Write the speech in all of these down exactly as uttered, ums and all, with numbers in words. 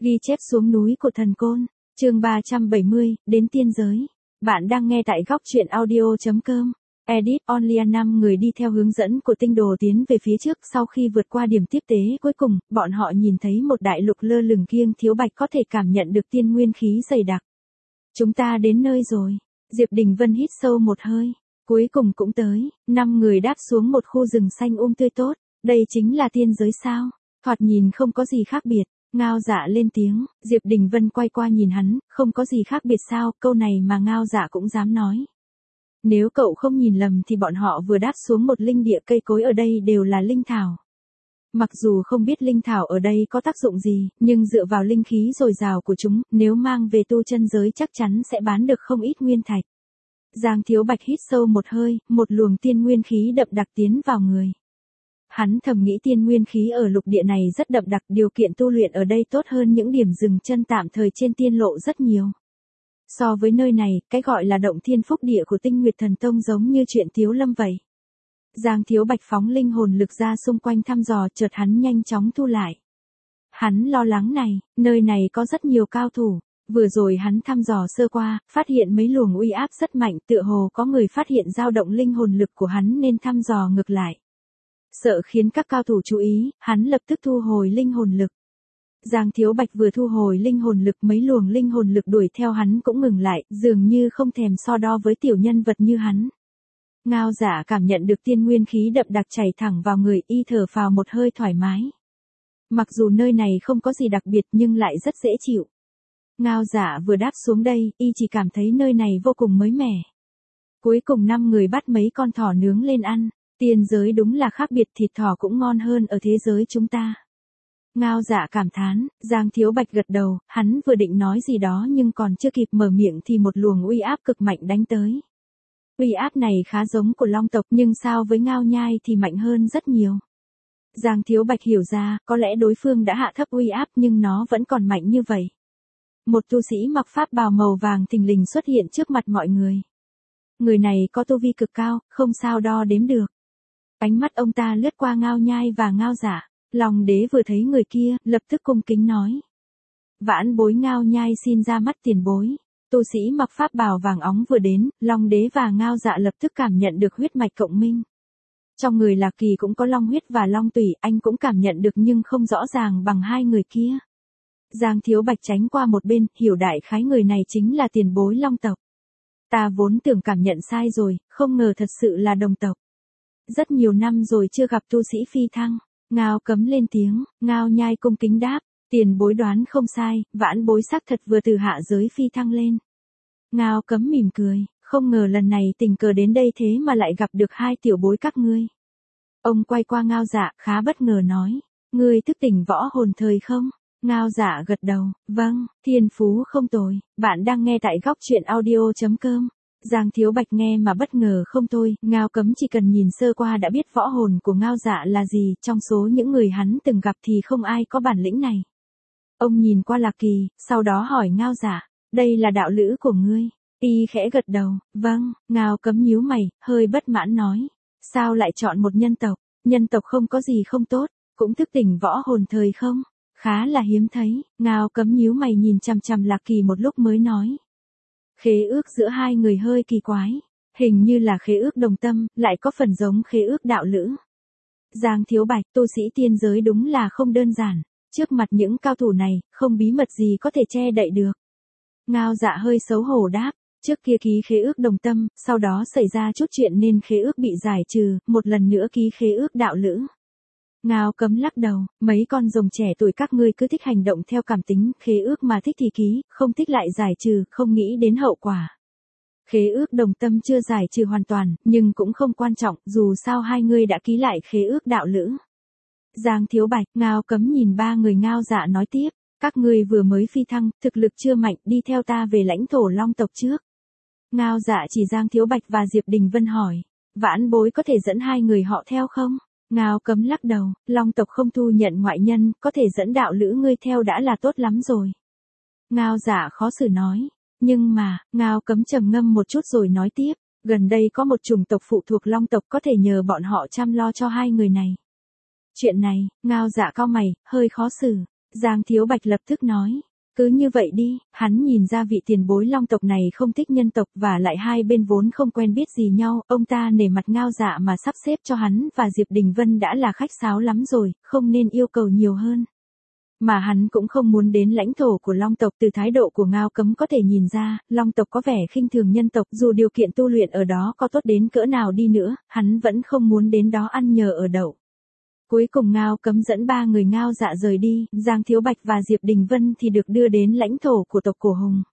Ghi chép xuống núi của thần côn, chương ba trăm bảy mươi, đến tiên giới. Bạn đang nghe tại góc truyện audio.com. Edit Only năm người đi theo hướng dẫn của tinh đồ tiến về phía trước, sau khi vượt qua điểm tiếp tế cuối cùng, bọn họ nhìn thấy một đại lục lơ lửng kiêng Thiếu Bạch có thể cảm nhận được tiên nguyên khí dày đặc. Chúng ta đến nơi rồi. Diệp Đình Vân hít sâu một hơi. Cuối cùng cũng tới, năm người đáp xuống một khu rừng xanh um tươi tốt. Đây chính là tiên giới sao? Thoạt nhìn không có gì khác biệt. Ngao Dạ lên tiếng, Diệp Đình Vân quay qua nhìn hắn, không có gì khác biệt sao, câu này mà Ngao Dạ cũng dám nói. Nếu cậu không nhìn lầm thì bọn họ vừa đáp xuống một linh địa, cây cối ở đây đều là linh thảo. Mặc dù không biết linh thảo ở đây có tác dụng gì, nhưng dựa vào linh khí dồi dào của chúng, nếu mang về tu chân giới chắc chắn sẽ bán được không ít nguyên thạch. Giang Thiếu Bạch hít sâu một hơi, một luồng tiên nguyên khí đậm đặc tiến vào người. Hắn thầm nghĩ tiên nguyên khí ở lục địa này rất đậm đặc, điều kiện tu luyện ở đây tốt hơn những điểm dừng chân tạm thời trên tiên lộ rất nhiều. So với nơi này, cái gọi là động thiên phúc địa của Tinh Nguyệt Thần Tông giống như chuyện Tiếu Lâm vậy. Giang Thiếu Bạch phóng linh hồn lực ra xung quanh thăm dò, chợt hắn nhanh chóng thu lại. Hắn lo lắng này, nơi này có rất nhiều cao thủ. Vừa rồi hắn thăm dò sơ qua, phát hiện mấy luồng uy áp rất mạnh, tựa hồ có người phát hiện dao động linh hồn lực của hắn nên thăm dò ngược lại. Sợ khiến các cao thủ chú ý, hắn lập tức thu hồi linh hồn lực. Giang Thiếu Bạch vừa thu hồi linh hồn lực, mấy luồng linh hồn lực đuổi theo hắn cũng ngừng lại, dường như không thèm so đo với tiểu nhân vật như hắn. Ngao Dạ cảm nhận được tiên nguyên khí đậm đặc chảy thẳng vào người, y thở phào một hơi thoải mái. Mặc dù nơi này không có gì đặc biệt nhưng lại rất dễ chịu. Ngao Dạ vừa đáp xuống đây, y chỉ cảm thấy nơi này vô cùng mới mẻ. Cuối cùng năm người bắt mấy con thỏ nướng lên ăn. Tiên giới đúng là khác biệt, thịt thỏ cũng ngon hơn ở thế giới chúng ta. Ngao Dạ cảm thán, Giang Thiếu Bạch gật đầu, hắn vừa định nói gì đó nhưng còn chưa kịp mở miệng thì một luồng uy áp cực mạnh đánh tới. Uy áp này khá giống của Long tộc nhưng sao với Ngao Nhai thì mạnh hơn rất nhiều. Giang Thiếu Bạch hiểu ra, có lẽ đối phương đã hạ thấp uy áp nhưng nó vẫn còn mạnh như vậy. Một tu sĩ mặc pháp bào màu vàng thình lình xuất hiện trước mặt mọi người. Người này có tu vi cực cao, không sao đo đếm được. Ánh mắt ông ta lướt qua Ngao Nhai và Ngao Dạ. Long Đế vừa thấy người kia, lập tức cung kính nói. Vãn bối Ngao Nhai xin ra mắt tiền bối. Tu sĩ mặc pháp bào vàng óng vừa đến, Long Đế và Ngao Dạ lập tức cảm nhận được huyết mạch cộng minh. Trong người Lạc Kỳ cũng có long huyết và long tủy, anh cũng cảm nhận được nhưng không rõ ràng bằng hai người kia. Giang Thiếu Bạch tránh qua một bên, hiểu đại khái người này chính là tiền bối Long tộc. Ta vốn tưởng cảm nhận sai rồi, không ngờ thật sự là đồng tộc. Rất nhiều năm rồi chưa gặp tu sĩ phi thăng. Ngao Cấm lên tiếng, Ngao Nhai cung kính đáp, tiền bối đoán không sai, vãn bối xác thật vừa từ hạ giới phi thăng lên. Ngao Cấm mỉm cười, không ngờ lần này tình cờ đến đây thế mà lại gặp được hai tiểu bối các ngươi. Ông quay qua Ngao Dạ, khá bất ngờ nói, ngươi thức tỉnh võ hồn thời không? Ngao Dạ gật đầu, vâng, thiên phú không tồi, bạn đang nghe tại góc truyện audio.com. Giang Thiếu Bạch nghe mà bất ngờ không thôi, Ngao Cấm chỉ cần nhìn sơ qua đã biết võ hồn của Ngao Dạ là gì, trong số những người hắn từng gặp thì không ai có bản lĩnh này. Ông nhìn qua Lạc Kỳ, sau đó hỏi Ngao Dạ, đây là đạo lữ của ngươi? Y khẽ gật đầu, vâng. Ngao Cấm nhíu mày, hơi bất mãn nói, sao lại chọn một nhân tộc? Nhân tộc không có gì không tốt, cũng thức tỉnh võ hồn thời không? Khá là hiếm thấy. Ngao Cấm nhíu mày nhìn chằm chằm Lạc Kỳ một lúc mới nói. Khế ước giữa hai người hơi kỳ quái, hình như là khế ước đồng tâm, lại có phần giống khế ước đạo lữ. Giang Thiếu Bạch, tu sĩ tiên giới đúng là không đơn giản, trước mặt những cao thủ này, không bí mật gì có thể che đậy được. Ngao Dạ hơi xấu hổ đáp, trước kia ký khế ước đồng tâm, sau đó xảy ra chút chuyện nên khế ước bị giải trừ, một lần nữa ký khế ước đạo lữ. Ngao Cấm lắc đầu, mấy con rồng trẻ tuổi các ngươi cứ thích hành động theo cảm tính, khế ước mà thích thì ký, không thích lại giải trừ, không nghĩ đến hậu quả. Khế ước đồng tâm chưa giải trừ hoàn toàn, nhưng cũng không quan trọng, dù sao hai người đã ký lại khế ước đạo lữ. Giang Thiếu Bạch, Ngao Cấm nhìn ba người Ngao Dạ nói tiếp, các ngươi vừa mới phi thăng, thực lực chưa mạnh, đi theo ta về lãnh thổ Long tộc trước. Ngao Dạ chỉ Giang Thiếu Bạch và Diệp Đình Vân hỏi, vãn bối có thể dẫn hai người họ theo không? Ngao Cấm lắc đầu, Long tộc không thu nhận ngoại nhân, có thể dẫn đạo lữ ngươi theo đã là tốt lắm rồi. Ngao Dạ khó xử nói, nhưng mà, Ngao Cấm trầm ngâm một chút rồi nói tiếp, gần đây có một chủng tộc phụ thuộc Long tộc có thể nhờ bọn họ chăm lo cho hai người này. Chuyện này, Ngao Dạ cau mày, hơi khó xử. Giang Thiếu Bạch lập tức nói. Cứ như vậy đi, hắn nhìn ra vị tiền bối Long tộc này không thích nhân tộc và lại hai bên vốn không quen biết gì nhau, ông ta nể mặt Ngao Dạ mà sắp xếp cho hắn và Diệp Đình Vân đã là khách sáo lắm rồi, không nên yêu cầu nhiều hơn. Mà hắn cũng không muốn đến lãnh thổ của Long tộc, từ thái độ của Ngao Cấm có thể nhìn ra, Long tộc có vẻ khinh thường nhân tộc, dù điều kiện tu luyện ở đó có tốt đến cỡ nào đi nữa, hắn vẫn không muốn đến đó ăn nhờ ở đậu. Cuối cùng Ngao Cấm dẫn ba người Ngao Dạ rời đi, Giang Thiếu Bạch và Diệp Đình Vân thì được đưa đến lãnh thổ của tộc Cổ Hùng.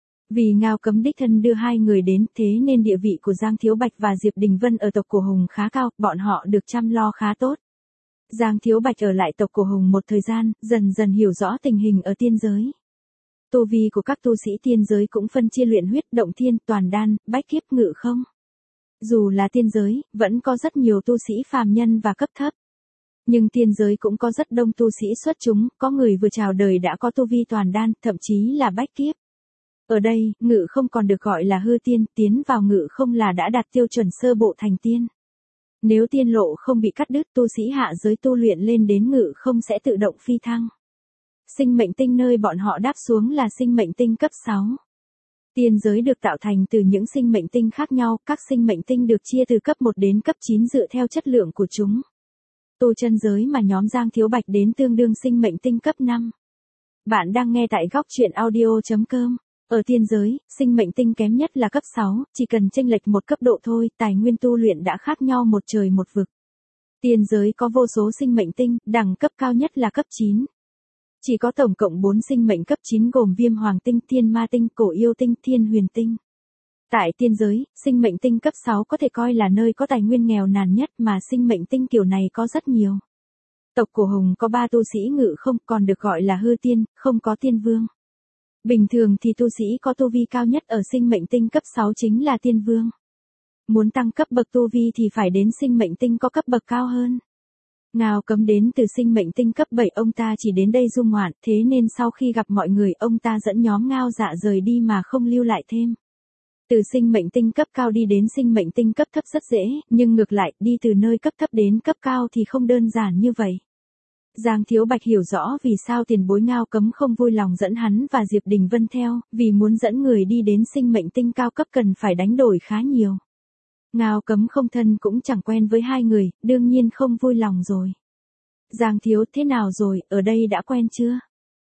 Vì Ngao Cấm đích thân đưa hai người đến, thế nên địa vị của Giang Thiếu Bạch và Diệp Đình Vân ở tộc Cổ Hùng khá cao, bọn họ được chăm lo khá tốt. Giang Thiếu Bạch ở lại tộc Cổ Hùng một thời gian, dần dần hiểu rõ tình hình ở tiên giới. Tu vi của các tu sĩ tiên giới cũng phân chia luyện huyết, động thiên, toàn đan, bách kiếp, ngự không. Dù là tiên giới, vẫn có rất nhiều tu sĩ phàm nhân và cấp thấp. Nhưng tiên giới cũng có rất đông tu sĩ xuất chúng, có người vừa chào đời đã có tu vi toàn đan, thậm chí là bách kiếp. Ở đây, ngự không còn được gọi là hư tiên, tiến vào ngự không là đã đạt tiêu chuẩn sơ bộ thành tiên. Nếu tiên lộ không bị cắt đứt, tu sĩ hạ giới tu luyện lên đến ngự không sẽ tự động phi thăng. Sinh mệnh tinh nơi bọn họ đáp xuống là sinh mệnh tinh cấp sáu. Tiên giới được tạo thành từ những sinh mệnh tinh khác nhau, các sinh mệnh tinh được chia từ cấp một đến cấp chín dựa theo chất lượng của chúng. Tu chân giới mà nhóm Giang Thiếu Bạch đến tương đương sinh mệnh tinh cấp năm. Bạn đang nghe tại góc truyện audio chấm com. Ở tiên giới, sinh mệnh tinh kém nhất là cấp sáu, chỉ cần chênh lệch một cấp độ thôi, tài nguyên tu luyện đã khác nhau một trời một vực. Tiên giới có vô số sinh mệnh tinh, đẳng cấp cao nhất là cấp chín. Chỉ có tổng cộng bốn sinh mệnh cấp chín gồm Viêm Hoàng tinh, Thiên Ma tinh, Cổ Yêu tinh, Thiên Huyền tinh. Tại tiên giới, sinh mệnh tinh cấp sáu có thể coi là nơi có tài nguyên nghèo nàn nhất mà sinh mệnh tinh kiểu này có rất nhiều. Tộc Cổ Hùng có ba tu sĩ ngự không, còn được gọi là hư tiên, không có tiên vương. Bình thường thì tu sĩ có tu vi cao nhất ở sinh mệnh tinh cấp sáu chính là tiên vương. Muốn tăng cấp bậc tu vi thì phải đến sinh mệnh tinh có cấp bậc cao hơn. Ngao Cấm đến từ sinh mệnh tinh cấp bảy, ông ta chỉ đến đây du ngoạn, thế nên sau khi gặp mọi người ông ta dẫn nhóm Ngao Dạ rời đi mà không lưu lại thêm. Từ sinh mệnh tinh cấp cao đi đến sinh mệnh tinh cấp thấp rất dễ, nhưng ngược lại, đi từ nơi cấp thấp đến cấp cao thì không đơn giản như vậy. Giang Thiếu Bạch hiểu rõ vì sao tiền bối Ngao Cấm không vui lòng dẫn hắn và Diệp Đình Vân theo, vì muốn dẫn người đi đến sinh mệnh tinh cao cấp cần phải đánh đổi khá nhiều. Ngao Cấm không thân cũng chẳng quen với hai người, đương nhiên không vui lòng rồi. Giang Thiếu, thế nào rồi, ở đây đã quen chưa?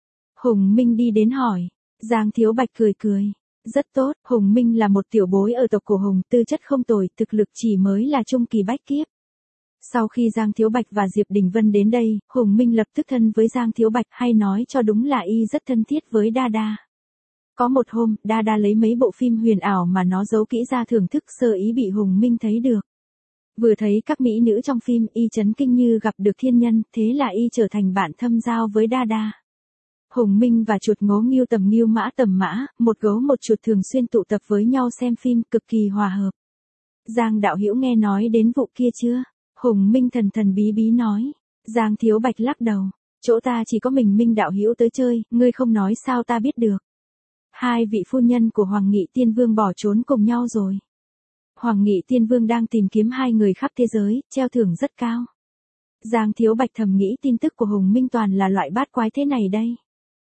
Hùng Minh đi đến hỏi. Giang Thiếu Bạch cười cười. Rất tốt, Hùng Minh là một tiểu bối ở tộc Cổ Hùng, tư chất không tồi, thực lực chỉ mới là trung kỳ bách kiếp. Sau khi Giang Thiếu Bạch và Diệp Đình Vân đến đây, Hùng Minh lập tức thân với Giang Thiếu Bạch, hay nói cho đúng là y rất thân thiết với Đa Đa. Có một hôm, Đa Đa lấy mấy bộ phim huyền ảo mà nó giấu kỹ ra thưởng thức, sơ ý bị Hùng Minh thấy được. Vừa thấy các mỹ nữ trong phim, y chấn kinh như gặp được thiên nhân, thế là y trở thành bạn thâm giao với Đa Đa. Hùng Minh và chuột ngố Ngưu Tầm Ngưu Mã Tầm Mã, một gấu một chuột thường xuyên tụ tập với nhau xem phim, cực kỳ hòa hợp. Giang đạo hữu nghe nói đến vụ kia chưa? Hùng Minh thần thần bí bí nói. Giang Thiếu Bạch lắc đầu. Chỗ ta chỉ có mình Minh đạo hữu tới chơi, ngươi không nói sao ta biết được. Hai vị phu nhân của Hoàng Nghị Tiên Vương bỏ trốn cùng nhau rồi. Hoàng Nghị Tiên Vương đang tìm kiếm hai người khắp thế giới, treo thưởng rất cao. Giang Thiếu Bạch thầm nghĩ tin tức của Hùng Minh toàn là loại bát quái thế này đây.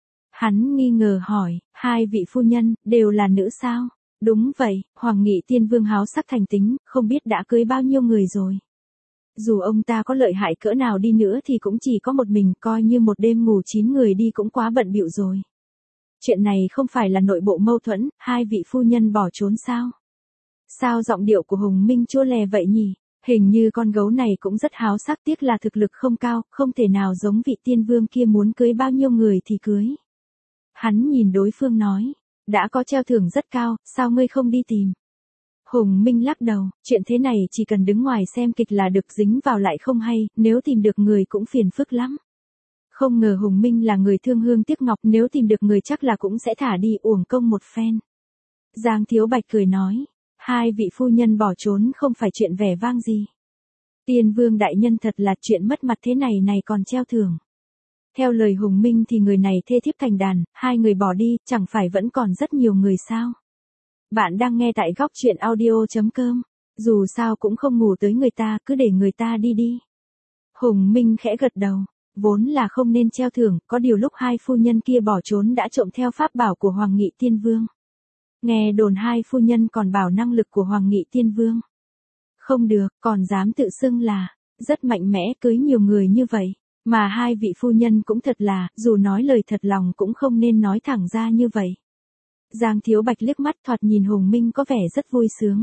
Hắn nghi ngờ hỏi, hai vị phu nhân, đều là nữ sao? Đúng vậy, Hoàng Nghị Tiên Vương háo sắc thành tính, không biết đã cưới bao nhiêu người rồi. Dù ông ta có lợi hại cỡ nào đi nữa thì cũng chỉ có một mình, coi như một đêm ngủ chín người đi cũng quá bận bịu rồi. Chuyện này không phải là nội bộ mâu thuẫn, hai vị phu nhân bỏ trốn sao? Sao giọng điệu của Hùng Minh chua lè vậy nhỉ? Hình như con gấu này cũng rất háo sắc, tiếc là thực lực không cao, không thể nào giống vị tiên vương kia muốn cưới bao nhiêu người thì cưới. Hắn nhìn đối phương nói, đã có treo thưởng rất cao, sao ngươi không đi tìm? Hùng Minh lắc đầu, chuyện thế này chỉ cần đứng ngoài xem kịch là được, dính vào lại không hay, nếu tìm được người cũng phiền phức lắm. Không ngờ Hùng Minh là người thương hương tiếc ngọc, nếu tìm được người chắc là cũng sẽ thả đi uổng công một phen. Giang Thiếu Bạch cười nói, hai vị phu nhân bỏ trốn không phải chuyện vẻ vang gì. Tiên Vương đại nhân thật là chuyện mất mặt thế này này còn treo thưởng. Theo lời Hùng Minh thì người này thê thiếp thành đàn, hai người bỏ đi, chẳng phải vẫn còn rất nhiều người sao? Bạn đang nghe tại góc truyện audio chấm com. Dù sao cũng không ngủ tới người ta, cứ để người ta đi đi. Hùng Minh khẽ gật đầu. vốn là không nên treo thưởng, có điều lúc hai phu nhân kia bỏ trốn đã trộm theo pháp bảo của Hoàng Nghị Tiên Vương. Nghe đồn hai phu nhân còn bảo năng lực của Hoàng Nghị Tiên Vương không được, còn dám tự xưng là rất mạnh mẽ, cưới nhiều người như vậy. Mà hai vị phu nhân cũng thật là, dù nói lời thật lòng cũng không nên nói thẳng ra như vậy. Giang Thiếu Bạch liếc mắt thoạt nhìn Hùng Minh có vẻ rất vui sướng.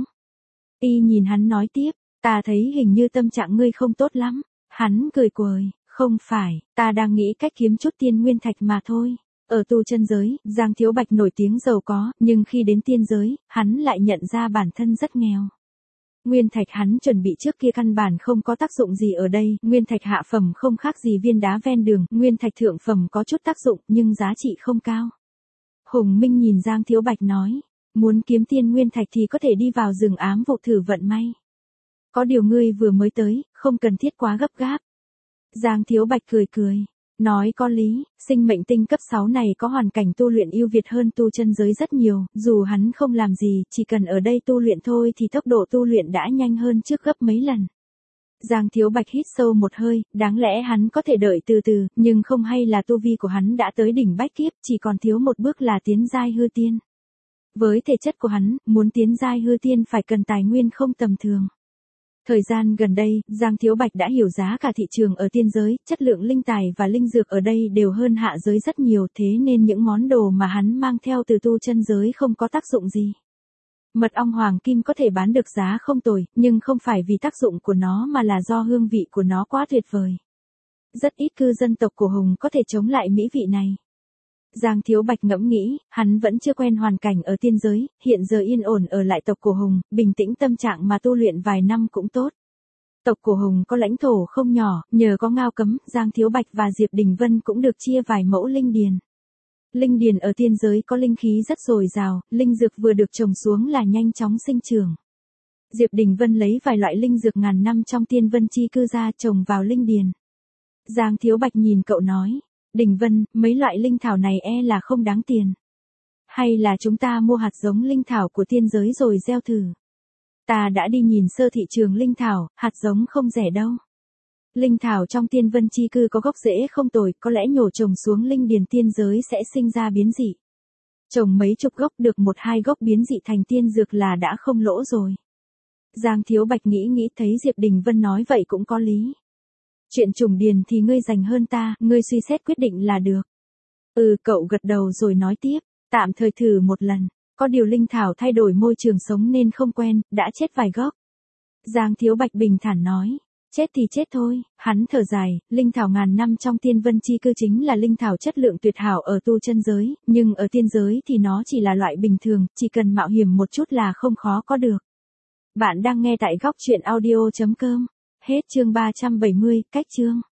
Y nhìn hắn nói tiếp, ta thấy hình như tâm trạng ngươi không tốt lắm. Hắn cười cười, không phải, ta đang nghĩ cách kiếm chút tiên nguyên thạch mà thôi. Ở tu chân giới, Giang Thiếu Bạch nổi tiếng giàu có, nhưng khi đến tiên giới, hắn lại nhận ra bản thân rất nghèo. Nguyên thạch hắn chuẩn bị trước kia căn bản không có tác dụng gì ở đây, nguyên thạch hạ phẩm không khác gì viên đá ven đường, nguyên thạch thượng phẩm có chút tác dụng nhưng giá trị không cao. Hùng Minh nhìn Giang Thiếu Bạch nói, muốn kiếm tiên nguyên thạch thì có thể đi vào rừng ám vụ thử vận may. Có điều ngươi vừa mới tới, không cần thiết quá gấp gáp. Giang Thiếu Bạch cười cười, nói có lý, sinh mệnh tinh cấp sáu này có hoàn cảnh tu luyện ưu việt hơn tu chân giới rất nhiều, dù hắn không làm gì, chỉ cần ở đây tu luyện thôi thì tốc độ tu luyện đã nhanh hơn trước gấp mấy lần. Giang Thiếu Bạch hít sâu một hơi, đáng lẽ hắn có thể đợi từ từ, nhưng không hay là tu vi của hắn đã tới đỉnh bách kiếp, chỉ còn thiếu một bước là tiến giai hư tiên. Với thể chất của hắn, muốn tiến giai hư tiên phải cần tài nguyên không tầm thường. Thời gian gần đây, Giang Thiếu Bạch đã hiểu giá cả thị trường ở tiên giới, chất lượng linh tài và linh dược ở đây đều hơn hạ giới rất nhiều, thế nên những món đồ mà hắn mang theo từ tu chân giới không có tác dụng gì. Mật ong hoàng kim có thể bán được giá không tồi, nhưng không phải vì tác dụng của nó mà là do hương vị của nó quá tuyệt vời. Rất ít cư dân tộc của Hùng có thể chống lại mỹ vị này. Giang Thiếu Bạch ngẫm nghĩ, hắn vẫn chưa quen hoàn cảnh ở tiên giới, hiện giờ yên ổn ở lại tộc của Hùng, bình tĩnh tâm trạng mà tu luyện vài năm cũng tốt. Tộc của Hùng có lãnh thổ không nhỏ, nhờ có Ngao Cấm, Giang Thiếu Bạch và Diệp Đình Vân cũng được chia vài mẫu linh điền. Linh điền ở tiên giới có linh khí rất dồi dào, linh dược vừa được trồng xuống là nhanh chóng sinh trưởng. Diệp Đình Vân lấy vài loại linh dược ngàn năm trong tiên vân chi cư ra trồng vào linh điền. Giang Thiếu Bạch nhìn cậu nói, Đình Vân, mấy loại linh thảo này e là không đáng tiền. Hay là chúng ta mua hạt giống linh thảo của tiên giới rồi gieo thử. Ta đã đi nhìn sơ thị trường linh thảo, hạt giống không rẻ đâu. Linh thảo trong tiên vân chi cư có gốc rễ không tồi, có lẽ nhổ trồng xuống linh điền tiên giới sẽ sinh ra biến dị. Trồng mấy chục gốc được một hai gốc biến dị thành tiên dược là đã không lỗ rồi. Giang Thiếu Bạch nghĩ nghĩ thấy Diệp Đình Vân nói vậy cũng có lý. Chuyện trùng điền thì ngươi dành hơn ta, ngươi suy xét quyết định là được. Ừ, cậu gật đầu rồi nói tiếp, tạm thời thử một lần, có điều linh thảo thay đổi môi trường sống nên không quen, đã chết vài gốc. Giang Thiếu Bạch bình thản nói, chết thì chết thôi, hắn thở dài, linh thảo ngàn năm trong tiên vân chi cư chính là linh thảo chất lượng tuyệt hảo ở tu chân giới, nhưng ở tiên giới thì nó chỉ là loại bình thường, chỉ cần mạo hiểm một chút là không khó có được. Bạn đang nghe tại góc truyện audio chấm com. Hết chương ba trăm bảy mươi, cách chương.